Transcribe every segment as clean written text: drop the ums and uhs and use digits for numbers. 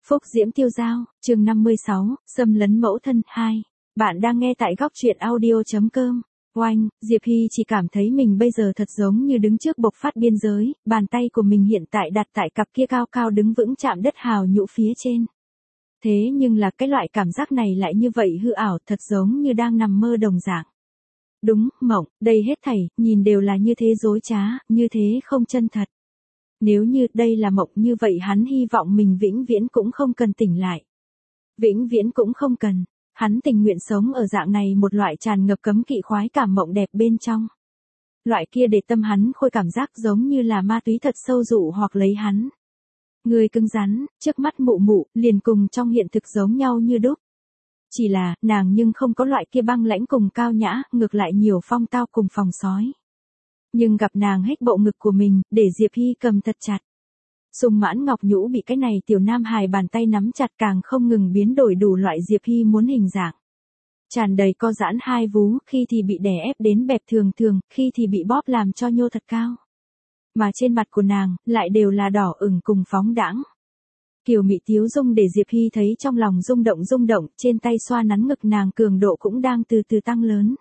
Phúc Diễm Tiêu Dao, chương 56, xâm lấn mẫu thân 2. Bạn đang nghe tại góc truyện audio.com. Oanh, Diệp Hy chỉ cảm thấy mình bây giờ thật giống như đứng trước bộc phát biên giới, bàn tay của mình hiện tại đặt tại cặp kia cao cao đứng vững chạm đất hào nhũ phía trên. Thế nhưng là cái loại cảm giác này lại như vậy hư ảo, thật giống như đang nằm mơ đồng dạng. Đúng, mộng, đây hết thảy, nhìn đều là như thế dối trá, như thế không chân thật. Nếu như đây là mộng như vậy hắn hy vọng mình vĩnh viễn cũng không cần tỉnh lại. Vĩnh viễn cũng không cần. Hắn tình nguyện sống ở dạng này một loại tràn ngập cấm kỵ khoái cảm mộng đẹp bên trong. Loại kia để tâm hắn khôi cảm giác giống như là ma túy thật sâu dụ hoặc lấy hắn. Người cứng rắn, trước mắt mụ mụ, liền cùng trong hiện thực giống nhau như đúc. Chỉ là, nàng nhưng không có loại kia băng lãnh cùng cao nhã, ngược lại nhiều phong tao cùng phòng sói. Nhưng gặp nàng hết bộ ngực của mình, để Diệp Hy cầm thật chặt. Sùng Mãn Ngọc Nhũ bị cái này tiểu nam hài bàn tay nắm chặt càng không ngừng biến đổi đủ loại Diệp Hy muốn hình dạng. Tràn đầy co giãn hai vú, khi thì bị đè ép đến bẹp thường thường, khi thì bị bóp làm cho nhô thật cao. Mà trên mặt của nàng, lại đều là đỏ ửng cùng phóng đãng. Kiều mị tiếu dung để Diệp Hy thấy trong lòng rung động, trên tay xoa nắn ngực nàng cường độ cũng đang từ từ tăng lớn.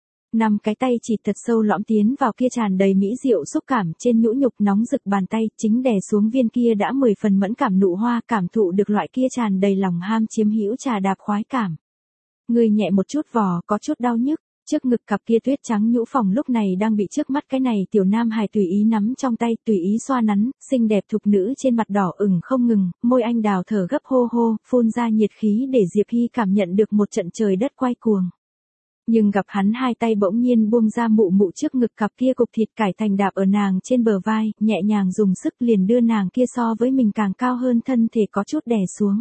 5 cái tay chỉ thật sâu lõm tiến vào kia tràn đầy mỹ diệu xúc cảm trên nhũ nhục nóng rực bàn tay, chính đè xuống viên kia đã 10 phần mẫn cảm nụ hoa, cảm thụ được loại kia tràn đầy lòng ham chiếm hữu trà đạp khoái cảm. Người nhẹ một chút vò, có chút đau nhức, trước ngực cặp kia tuyết trắng nhũ phòng lúc này đang bị trước mắt cái này tiểu nam hài tùy ý nắm trong tay, tùy ý xoa nắn, xinh đẹp thục nữ trên mặt đỏ ửng không ngừng, môi anh đào thở gấp hô hô, phun ra nhiệt khí để Diệp Hy cảm nhận được một trận trời đất quay cuồng. Nhưng gặp hắn hai tay bỗng nhiên buông ra mụ mụ trước ngực cặp kia cục thịt cải thành đạp ở nàng trên bờ vai, nhẹ nhàng dùng sức liền đưa nàng kia so với mình càng cao hơn thân thể có chút đè xuống.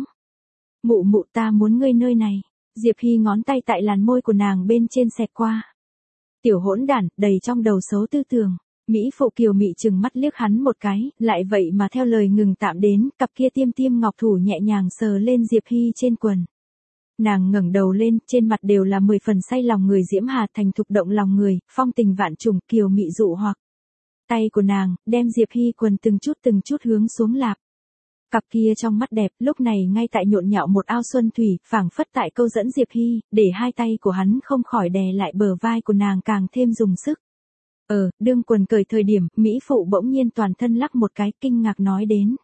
Mụ mụ ta muốn ngươi nơi này. Diệp Hy ngón tay tại làn môi của nàng bên trên xẹt qua. Tiểu hỗn đản, đầy trong đầu xấu tư tưởng. Mỹ phụ Kiều mị chừng mắt liếc hắn một cái, lại vậy mà theo lời ngừng tạm đến, cặp kia tiêm tiêm ngọc thủ nhẹ nhàng sờ lên Diệp Hy trên quần. Nàng ngẩng đầu lên, trên mặt đều là 10 phần say lòng người diễm hà thành thục động lòng người, phong tình vạn trùng, Kiều mị dụ hoặc. Tay của nàng, đem Diệp Hy quần từng chút hướng xuống lạp. Cặp kia trong mắt đẹp, lúc này ngay tại nhộn nhạo một ao xuân thủy, phảng phất tại câu dẫn Diệp Hy, để hai tay của hắn không khỏi đè lại bờ vai của nàng càng thêm dùng sức. Đương quần cởi thời điểm, Mỹ phụ bỗng nhiên toàn thân lắc một cái, kinh ngạc nói đến.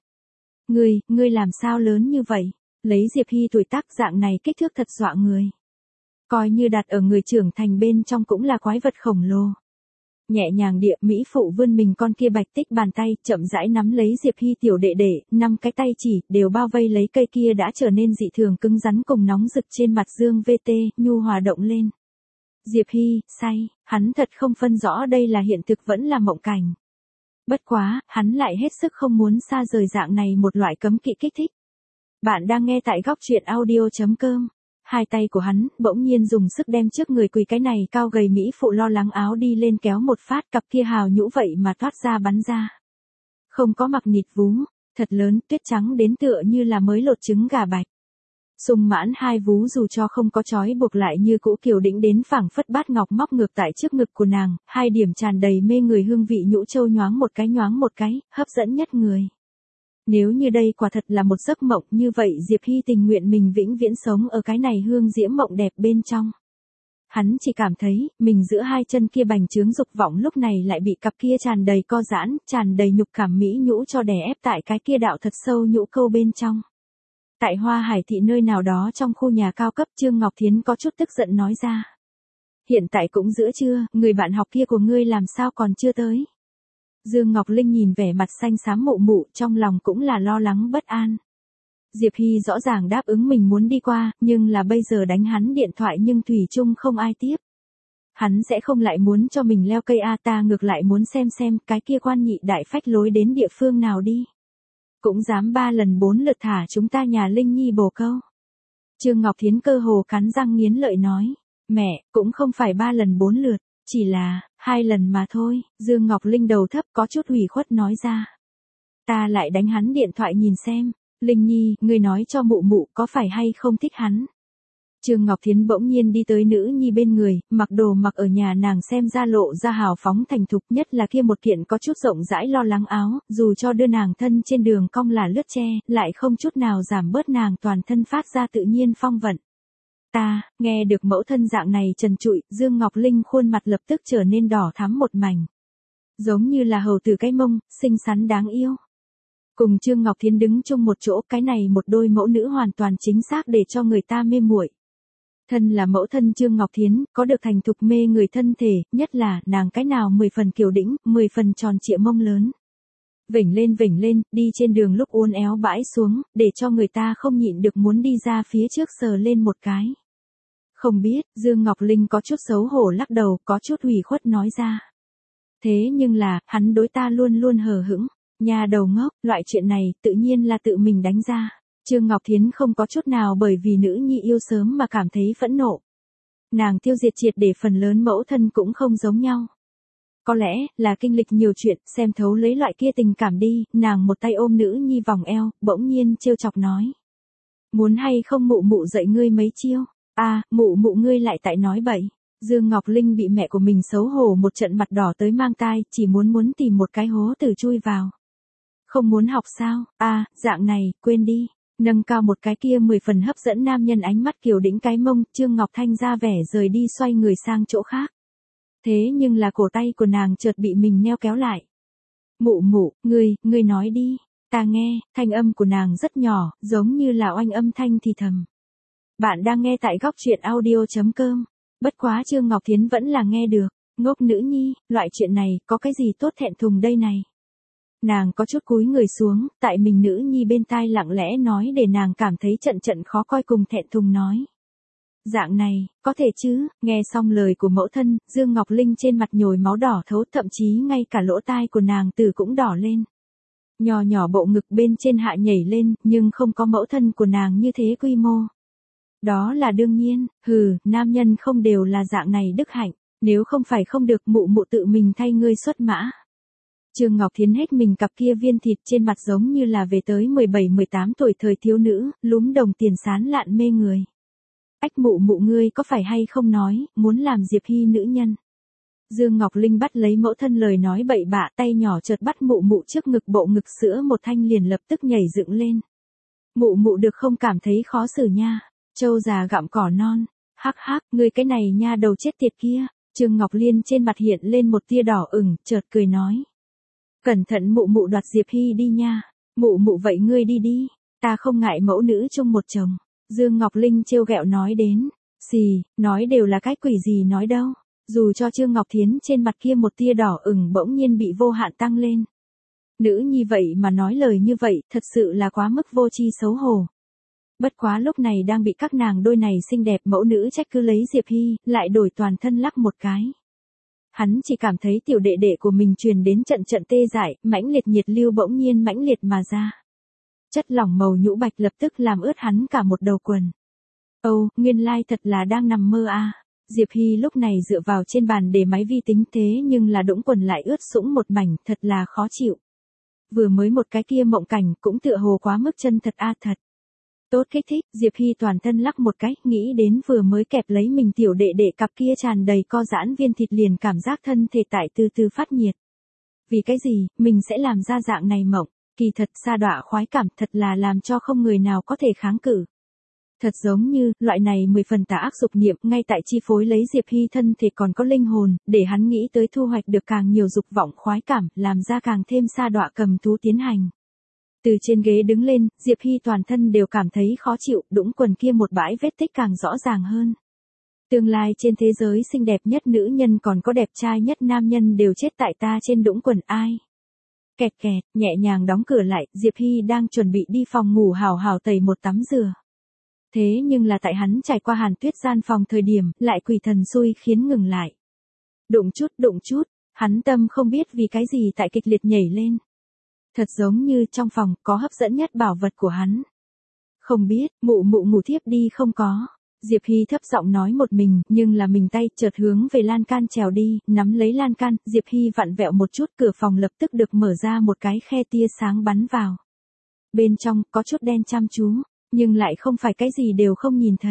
Ngươi làm sao lớn như vậy? Lấy Diệp Hy tuổi tác dạng này kích thước thật dọa người. Coi như đặt ở người trưởng thành bên trong cũng là quái vật khổng lồ. Nhẹ nhàng địa Mỹ phụ vươn mình con kia bạch tích bàn tay, chậm rãi nắm lấy Diệp Hy tiểu đệ đệ, 5 cái tay chỉ, đều bao vây lấy cây kia đã trở nên dị thường cứng rắn cùng nóng rực trên mặt dương VT, nhu hòa động lên. Diệp Hy, say, hắn thật không phân rõ đây là hiện thực vẫn là mộng cảnh. Bất quá, hắn lại hết sức không muốn xa rời dạng này một loại cấm kỵ kích thích. Bạn đang nghe tại góc truyện audio.com. Hai tay của hắn, bỗng nhiên dùng sức đem trước người quỳ cái này cao gầy Mỹ phụ lo lắng áo đi lên kéo một phát, cặp kia hào nhũ vậy mà thoát ra bắn ra. Không có mặc nịt vú, thật lớn, tuyết trắng đến tựa như là mới lột trứng gà bạch. Sùng Mãn hai vú dù cho không có trói buộc lại như cũ kiều đĩnh đến phảng phất bát ngọc móc ngược tại trước ngực của nàng, hai điểm tràn đầy mê người hương vị nhũ châu nhoáng một cái, hấp dẫn nhất người. Nếu như đây quả thật là một giấc mộng như vậy Diệp Hy tình nguyện mình vĩnh viễn sống ở cái này hương diễm mộng đẹp bên trong. Hắn chỉ cảm thấy, mình giữa hai chân kia bành trướng dục vọng lúc này lại bị cặp kia tràn đầy co giãn, tràn đầy nhục cảm mỹ nhũ cho đè ép tại cái kia đạo thật sâu nhũ câu bên trong. Tại Hoa Hải thị nơi nào đó trong khu nhà cao cấp Trương Ngọc Thiến có chút tức giận nói ra. Hiện tại cũng giữa trưa, người bạn học kia của ngươi làm sao còn chưa tới? Dương Ngọc Linh nhìn vẻ mặt xanh xám mụ mụ, trong lòng cũng là lo lắng bất an. Diệp Hy rõ ràng đáp ứng mình muốn đi qua, nhưng là bây giờ đánh hắn điện thoại nhưng thủy chung không ai tiếp. Hắn sẽ không lại muốn cho mình leo cây ta ngược lại muốn xem cái kia quan nhị đại phách lối đến địa phương nào đi. Cũng dám 3 lần 4 lượt thả chúng ta nhà Linh Nhi bồ câu. Trương Ngọc Thiến cơ hồ cắn răng nghiến lợi nói, mẹ, cũng không phải 3 lần 4 lượt. Chỉ là, 2 lần mà thôi, Dương Ngọc Linh đầu thấp có chút ủy khuất nói ra. Ta lại đánh hắn điện thoại nhìn xem, Linh Nhi, ngươi nói cho mụ mụ có phải hay không thích hắn. Trương Ngọc Thiến bỗng nhiên đi tới nữ nhi bên người, mặc đồ mặc ở nhà nàng xem ra lộ ra hào phóng thành thục, nhất là kia một kiện có chút rộng rãi lo lắng áo, dù cho đưa nàng thân trên đường cong là lướt tre, lại không chút nào giảm bớt nàng toàn thân phát ra tự nhiên phong vận. Ta, nghe được mẫu thân dạng này trần trụi, Dương Ngọc Linh khuôn mặt lập tức trở nên đỏ thắm một mảnh. Giống như là hầu tử cái mông, xinh xắn đáng yêu. Cùng Trương Ngọc Thiến đứng chung một chỗ, cái này một đôi mẫu nữ hoàn toàn chính xác để cho người ta mê muội. Thân là mẫu thân Trương Ngọc Thiến, có được thành thục mê người thân thể, nhất là nàng cái nào 10 phần kiều đĩnh, 10 phần tròn trịa mông lớn. Vểnh lên, đi trên đường lúc uốn éo bãi xuống, để cho người ta không nhịn được muốn đi ra phía trước sờ lên một cái. Không biết, Dương Ngọc Linh có chút xấu hổ lắc đầu, có chút ủy khuất nói ra. Thế nhưng là, hắn đối ta luôn luôn hờ hững, nhà đầu ngốc, loại chuyện này, tự nhiên là tự mình đánh ra. Trương Ngọc Thiến không có chút nào bởi vì nữ nhi yêu sớm mà cảm thấy phẫn nộ. Nàng tiêu diệt triệt để phần lớn mẫu thân cũng không giống nhau. Có lẽ, là kinh lịch nhiều chuyện, xem thấu lấy loại kia tình cảm đi, nàng một tay ôm nữ nhi vòng eo, bỗng nhiên trêu chọc nói. Muốn hay không mụ mụ dạy ngươi mấy chiêu? Mụ ngươi lại tại nói bậy. Dương Ngọc Linh bị mẹ của mình xấu hổ một trận mặt đỏ tới mang tai, chỉ muốn tìm một cái hố tử chui vào. Không muốn học sao? Dạng này, quên đi. Nâng cao một cái kia 10 phần hấp dẫn nam nhân ánh mắt kiều đĩnh cái mông, Trương Ngọc Thanh ra vẻ rời đi xoay người sang chỗ khác. Thế nhưng là cổ tay của nàng chợt bị mình neo kéo lại. Mụ, ngươi nói đi, ta nghe, thanh âm của nàng rất nhỏ, giống như là oanh âm thanh thì thầm. Bạn đang nghe tại góc truyện audio.com. Bất quá Trương Ngọc Thiến vẫn là nghe được, ngốc nữ nhi, loại chuyện này, có cái gì tốt thẹn thùng đây này. Nàng có chút cúi người xuống, tại mình nữ nhi bên tai lặng lẽ nói để nàng cảm thấy trận khó coi cùng thẹn thùng nói. Dạng này, có thể chứ, nghe xong lời của mẫu thân, Dương Ngọc Linh trên mặt nhồi máu đỏ thấu, thậm chí ngay cả lỗ tai của nàng từ cũng đỏ lên. Nhỏ bộ ngực bên trên hạ nhảy lên, nhưng không có mẫu thân của nàng như thế quy mô. Đó là đương nhiên, nam nhân không đều là dạng này đức hạnh, nếu không phải không được mụ tự mình thay ngươi xuất mã. Trương Ngọc Thiến hết mình cặp kia viên thịt trên mặt giống như là về tới 17-18 tuổi thời thiếu nữ, lúm đồng tiền sán lạn mê người. Ách mụ ngươi có phải hay không nói, muốn làm Diệp Hy nữ nhân. Dương Ngọc Linh bắt lấy mẫu thân lời nói bậy bạ, tay nhỏ chợt bắt mụ trước ngực, bộ ngực sữa một thanh liền lập tức nhảy dựng lên. Mụ được không cảm thấy khó xử nha, trâu già gặm cỏ non, hắc, ngươi cái này nha đầu chết tiệt kia. Trương Ngọc Liên trên mặt hiện lên một tia đỏ ửng, chợt cười nói. Cẩn thận mụ đoạt Diệp Hy đi nha, mụ vậy ngươi đi, ta không ngại mẫu nữ chung một chồng. Dương Ngọc Linh trêu ghẹo nói đến, nói đều là cái quỷ gì nói đâu, dù cho Trương Ngọc Thiến trên mặt kia một tia đỏ ửng bỗng nhiên bị vô hạn tăng lên. Nữ nhi vậy mà nói lời như vậy, thật sự là quá mức vô tri xấu hổ. Bất quá lúc này đang bị các nàng đôi này xinh đẹp mẫu nữ trách cứ lấy Diệp Hy, lại đổi toàn thân lắc một cái. Hắn chỉ cảm thấy tiểu đệ đệ của mình truyền đến trận tê dại, mãnh liệt nhiệt lưu bỗng nhiên mãnh liệt mà ra. Chất lỏng màu nhũ bạch lập tức làm ướt hắn cả một đầu quần. Nguyên lai thật là đang nằm mơ à. Diệp Hy lúc này dựa vào trên bàn để máy vi tính, thế nhưng là đũng quần lại ướt sũng một mảnh, thật là khó chịu. Vừa mới một cái kia mộng cảnh cũng tựa hồ quá mức chân thật thật. Tốt kích thích, Diệp Hy toàn thân lắc một cái, nghĩ đến vừa mới kẹp lấy mình tiểu đệ đệ cặp kia tràn đầy co giãn viên thịt liền cảm giác thân thể tại từ từ phát nhiệt. Vì cái gì, mình sẽ làm ra dạng này mộng, kỳ thật sa đọa khoái cảm thật là làm cho không người nào có thể kháng cự. Thật giống như, loại này 10 phần tà ác dục niệm ngay tại chi phối lấy Diệp Hy thân thể còn có linh hồn, để hắn nghĩ tới thu hoạch được càng nhiều dục vọng khoái cảm, làm ra càng thêm sa đọa cầm thú tiến hành. Từ trên ghế đứng lên, Diệp Hy toàn thân đều cảm thấy khó chịu, đũng quần kia một bãi vết tích càng rõ ràng hơn. Tương lai trên thế giới xinh đẹp nhất nữ nhân còn có đẹp trai nhất nam nhân đều chết tại ta trên đũng quần ai. Kẹt, nhẹ nhàng đóng cửa lại, Diệp Hy đang chuẩn bị đi phòng ngủ hào hào tẩy một tắm rửa. Thế nhưng là tại hắn trải qua hàn tuyết gian phòng thời điểm, lại quỷ thần xui khiến ngừng lại. Đụng chút, hắn tâm không biết vì cái gì tại kịch liệt nhảy lên. Thật giống như trong phòng có hấp dẫn nhất bảo vật của hắn. Không biết, mụ ngủ thiếp đi không có. Diệp Hy thấp giọng nói một mình, nhưng là mình tay chợt hướng về lan can trèo đi, nắm lấy lan can, Diệp Hy vặn vẹo một chút, cửa phòng lập tức được mở ra một cái khe tia sáng bắn vào. Bên trong, có chút đen chăm chú, nhưng lại không phải cái gì đều không nhìn thấy.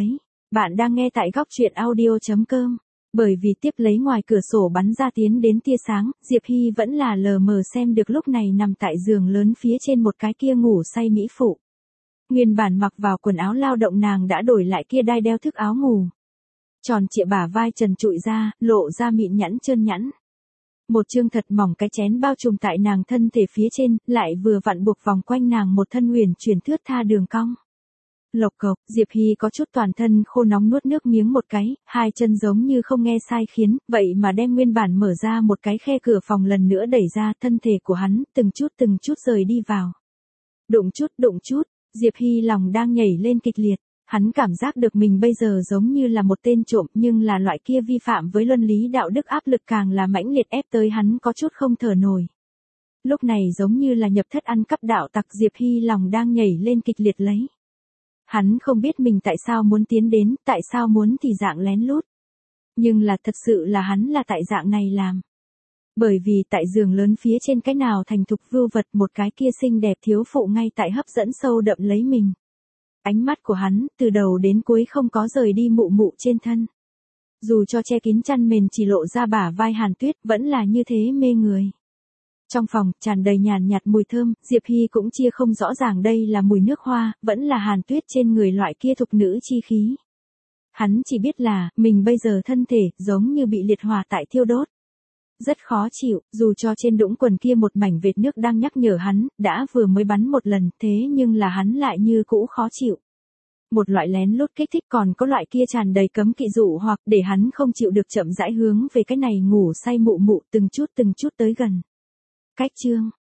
Bạn đang nghe tại góc truyện audio.com. Bởi vì tiếp lấy ngoài cửa sổ bắn ra tiến đến tia sáng, Diệp Hy vẫn là lờ mờ xem được lúc này nằm tại giường lớn phía trên một cái kia ngủ say mỹ phụ. Nguyên bản mặc vào quần áo lao động nàng đã đổi lại kia đai đeo thức áo ngủ. Tròn trịa bả vai trần trụi ra, lộ ra mịn nhẵn trơn nhẵn. Một chương thật mỏng cái chén bao trùm tại nàng thân thể phía trên, lại vừa vặn buộc vòng quanh nàng một thân huyền chuyển thướt tha đường cong. Lộc cộc, Diệp Hy có chút toàn thân khô nóng nuốt nước miếng một cái, hai chân giống như không nghe sai khiến, vậy mà đem nguyên bản mở ra một cái khe cửa phòng lần nữa đẩy ra, thân thể của hắn, từng chút rời đi vào. Đụng chút, Diệp Hy lòng đang nhảy lên kịch liệt, hắn cảm giác được mình bây giờ giống như là một tên trộm, nhưng là loại kia vi phạm với luân lý đạo đức áp lực càng là mãnh liệt ép tới hắn có chút không thở nổi. Lúc này giống như là nhập thất ăn cắp đạo tặc, Diệp Hy lòng đang nhảy lên kịch liệt lấy. Hắn không biết mình tại sao muốn tiến đến, tại sao muốn thì dạng lén lút. Nhưng là thật sự là hắn là tại dạng này làm. Bởi vì tại giường lớn phía trên cái nào thành thục vưu vật một cái kia xinh đẹp thiếu phụ ngay tại hấp dẫn sâu đậm lấy mình. Ánh mắt của hắn, từ đầu đến cuối không có rời đi mụ mụ trên thân. Dù cho che kín chăn mền chỉ lộ ra bả vai Hàn Tuyết vẫn là như thế mê người. Trong phòng, tràn đầy nhàn nhạt mùi thơm, Diệp Hy cũng chia không rõ ràng đây là mùi nước hoa, vẫn là Hàn Tuyết trên người loại kia thục nữ chi khí. Hắn chỉ biết là, mình bây giờ thân thể, giống như bị liệt hỏa tại thiêu đốt. Rất khó chịu, dù cho trên đũng quần kia một mảnh vệt nước đang nhắc nhở hắn, đã vừa mới bắn một lần, thế nhưng là hắn lại như cũ khó chịu. Một loại lén lút kích thích, còn có loại kia tràn đầy cấm kỵ dụ hoặc để hắn không chịu được chậm rãi hướng về cái này ngủ say mụ mụ từng chút tới gần. Cách chương